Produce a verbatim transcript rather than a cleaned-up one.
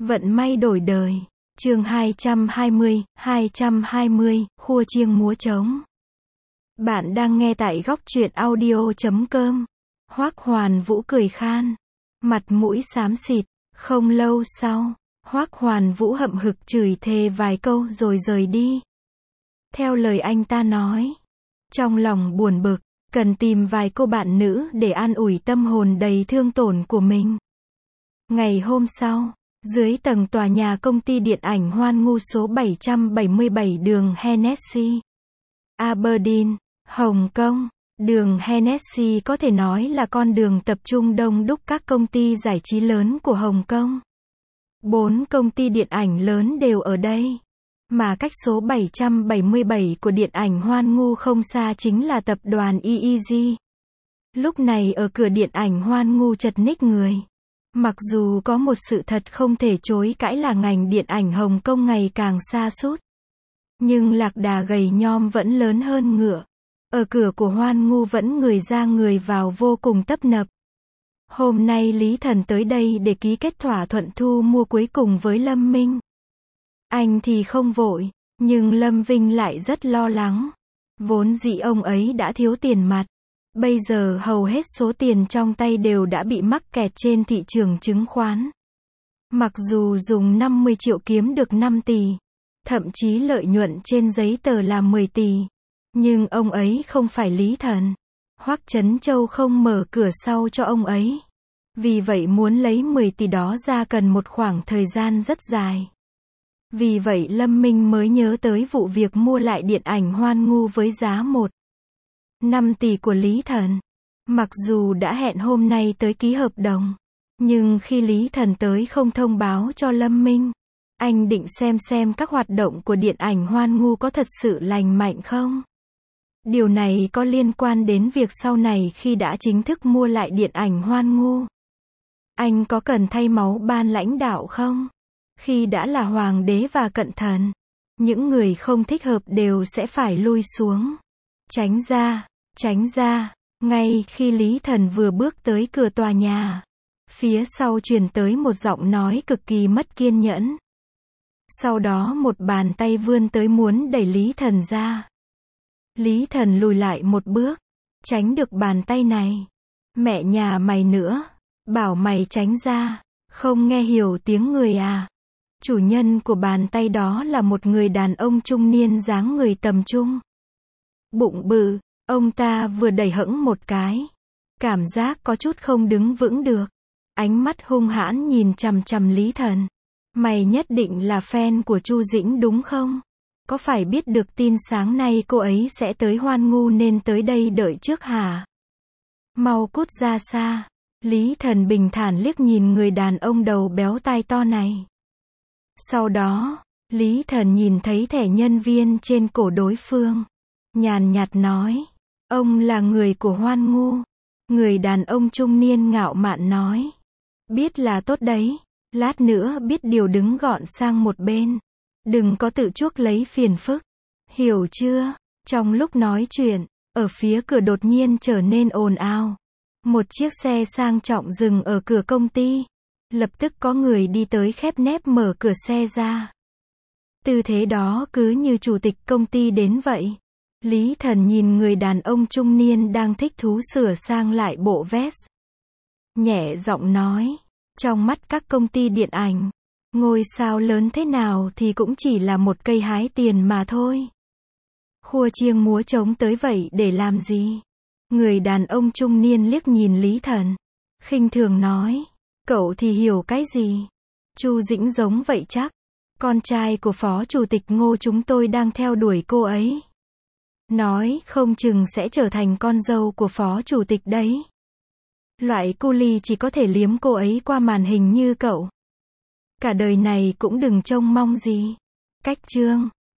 Vận may đổi đời. Chương hai trăm hai mươi, hai trăm hai mươi, khua chiêng múa trống. Bạn đang nghe tại góc truyện audio chấm com. Hoắc Hoàn Vũ cười khan, mặt mũi xám xịt. Không lâu sau, Hoắc Hoàn Vũ hậm hực chửi thề vài câu rồi rời đi. Theo lời anh ta nói, trong lòng buồn bực, cần tìm vài cô bạn nữ để an ủi tâm hồn đầy thương tổn của mình. Ngày hôm sau, dưới tầng tòa nhà công ty điện ảnh Hoan Ngu số bảy trăm bảy mươi bảy đường Hennessy, Aberdeen, Hồng Kông. Đường Hennessy có thể nói là con đường tập trung đông đúc các công ty giải trí lớn của Hồng Kông. Bốn công ty điện ảnh lớn đều ở đây. Mà cách số bảy trăm bảy mươi bảy của điện ảnh Hoan Ngu không xa chính là tập đoàn e e giê. Lúc này ở cửa điện ảnh Hoan Ngu chật ních người. Mặc dù có một sự thật không thể chối cãi là ngành điện ảnh Hồng Kông ngày càng sa sút, nhưng lạc đà gầy nhom vẫn lớn hơn ngựa. Ở cửa của Hoan Ngu vẫn người ra người vào vô cùng tấp nập. Hôm nay Lý Thần tới đây để ký kết thỏa thuận thu mua cuối cùng với Lâm Minh. Anh thì không vội, nhưng Lâm Vinh lại rất lo lắng. Vốn dĩ ông ấy đã thiếu tiền mặt. Bây giờ hầu hết số tiền trong tay đều đã bị mắc kẹt trên thị trường chứng khoán. Mặc dù dùng năm mươi triệu kiếm được năm tỷ, thậm chí lợi nhuận trên giấy tờ là mười tỷ, nhưng ông ấy không phải Lý Thần. Hoắc Chấn Châu không mở cửa sau cho ông ấy. Vì vậy muốn lấy mười tỷ đó ra cần một khoảng thời gian rất dài. Vì vậy Lâm Minh mới nhớ tới vụ việc mua lại điện ảnh Hoan Ngu với giá một phẩy năm tỷ của Lý Thần. Mặc dù đã hẹn hôm nay tới ký hợp đồng, nhưng khi Lý Thần tới không thông báo cho Lâm Minh. Anh định xem xem các hoạt động của điện ảnh Hoan Ngu có thật sự lành mạnh không? Điều này có liên quan đến việc sau này khi đã chính thức mua lại điện ảnh Hoan Ngu, anh có cần thay máu ban lãnh đạo không? Khi đã là hoàng đế và cận thần, những người không thích hợp đều sẽ phải lui xuống. Tránh ra, tránh ra. Ngay khi Lý Thần vừa bước tới cửa tòa nhà, phía sau truyền tới một giọng nói cực kỳ mất kiên nhẫn. Sau đó một bàn tay vươn tới muốn đẩy Lý Thần ra. Lý Thần lùi lại một bước, tránh được bàn tay này. Mẹ nhà mày nữa, bảo mày tránh ra, không nghe hiểu tiếng người à? Chủ nhân của bàn tay đó là một người đàn ông trung niên dáng người tầm trung. Bụng bự, ông ta vừa đẩy hẫng một cái. Cảm giác có chút không đứng vững được. Ánh mắt hung hãn nhìn chằm chằm Lý Thần. Mày nhất định là fan của Chu Dĩnh đúng không? Có phải biết được tin sáng nay cô ấy sẽ tới Hoan Ngu nên tới đây đợi trước hả? Mau cút ra xa. Lý Thần bình thản liếc nhìn người đàn ông đầu béo tai to này. Sau đó, Lý Thần nhìn thấy thẻ nhân viên trên cổ đối phương. Nhàn nhạt nói, ông là người của Hoan Ngu. Người đàn ông trung niên ngạo mạn nói, biết là tốt đấy, lát nữa biết điều đứng gọn sang một bên. Đừng có tự chuốc lấy phiền phức. Hiểu chưa? Trong lúc nói chuyện, ở phía cửa đột nhiên trở nên ồn ào. Một chiếc xe sang trọng dừng ở cửa công ty. Lập tức có người đi tới khép nép mở cửa xe ra. Tư thế đó cứ như chủ tịch công ty đến vậy. Lý Thần nhìn người đàn ông trung niên đang thích thú sửa sang lại bộ vest. Nhẹ giọng nói, trong mắt các công ty điện ảnh, ngôi sao lớn thế nào thì cũng chỉ là một cây hái tiền mà thôi. Khua chiêng múa trống tới vậy để làm gì? Người đàn ông trung niên liếc nhìn Lý Thần, khinh thường nói, cậu thì hiểu cái gì? Chu Dĩnh giống vậy chắc. Con trai của phó chủ tịch Ngô chúng tôi đang theo đuổi cô ấy. Nói không chừng sẽ trở thành con dâu của phó chủ tịch đấy. Loại cu li chỉ có thể liếm cô ấy qua màn hình như cậu. Cả đời này cũng đừng trông mong gì. Cách chương